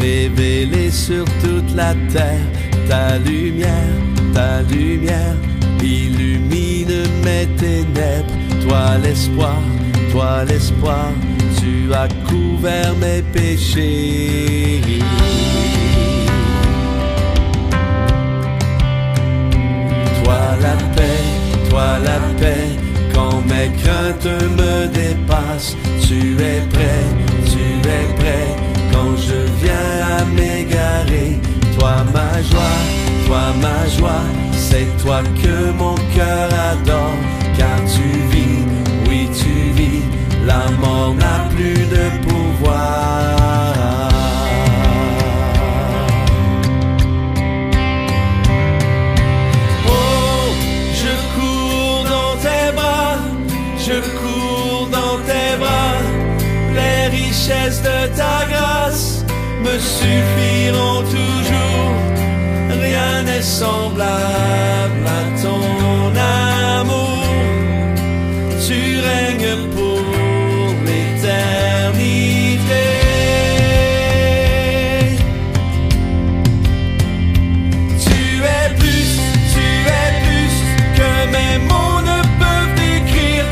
révéler sur toute la terre ta lumière, illumine mes ténèbres. Toi l'espoir, tu as couvert mes péchés. Toi la paix, quand mes craintes me dépassent. Tu es prêt, quand je viens à m'égarer. Toi ma joie, c'est toi que mon cœur adore. Car tu vis, oui tu vis, la mort n'a plus de pouvoir. Je cours dans tes bras, les richesses de ta grâce me suffiront toujours. Rien n'est semblable à ton amour. Tu règnes pour l'éternité. Tu es plus que mes mots ne peuvent décrire.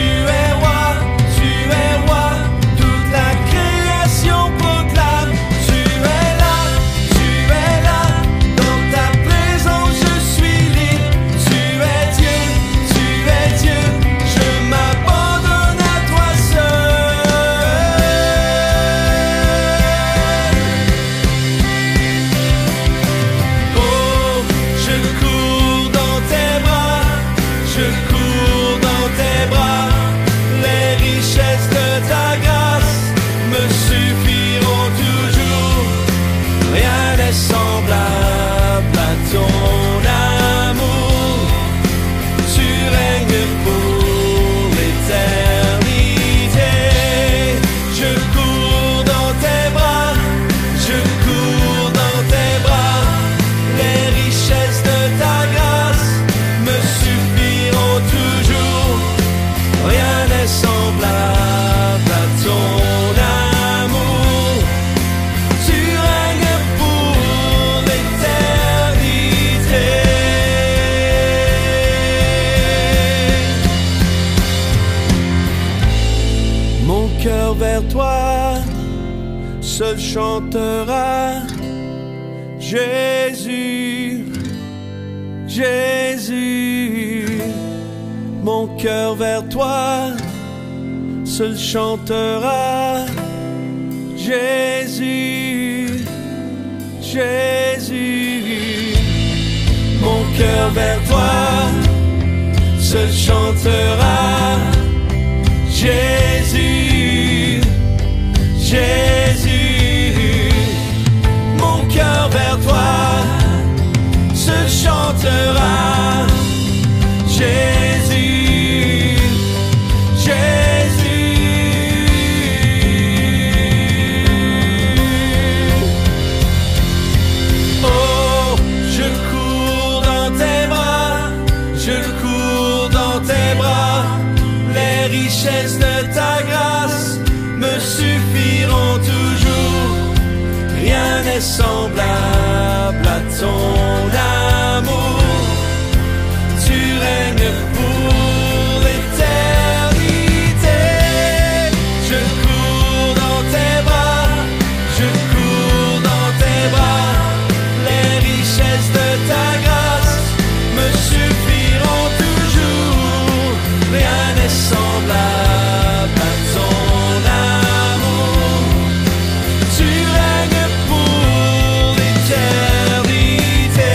Vers toi, seul chantera. Jésus, Jésus, mon cœur vers toi, seul chantera. Jésus, Jésus, mon cœur vers toi, seul chantera. Jésus, Jésus, mon cœur vers toi se chantera. Jésus, Jésus. Oh, je cours dans tes bras, je cours dans tes bras. Les richesses de ta grâce me suffiront toujours. Rien n'est semblable à ton amour. Tu règnes pour l'éternité. Je cours dans tes bras, je cours dans tes bras. Les richesses de ta grâce me suffiront toujours. Rien n'est semblable à ton amour. Tu règnes pour l'éternité.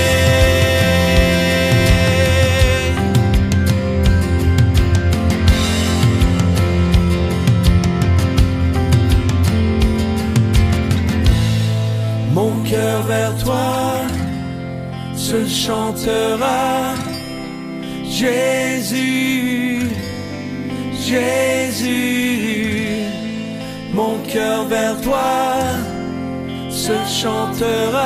Mon cœur vers toi se chantera. Jésus, Jésus, mon cœur vers toi se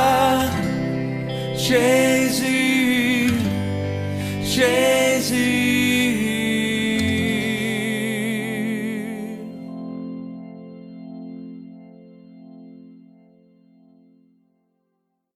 chantera. Jésus, Jésus.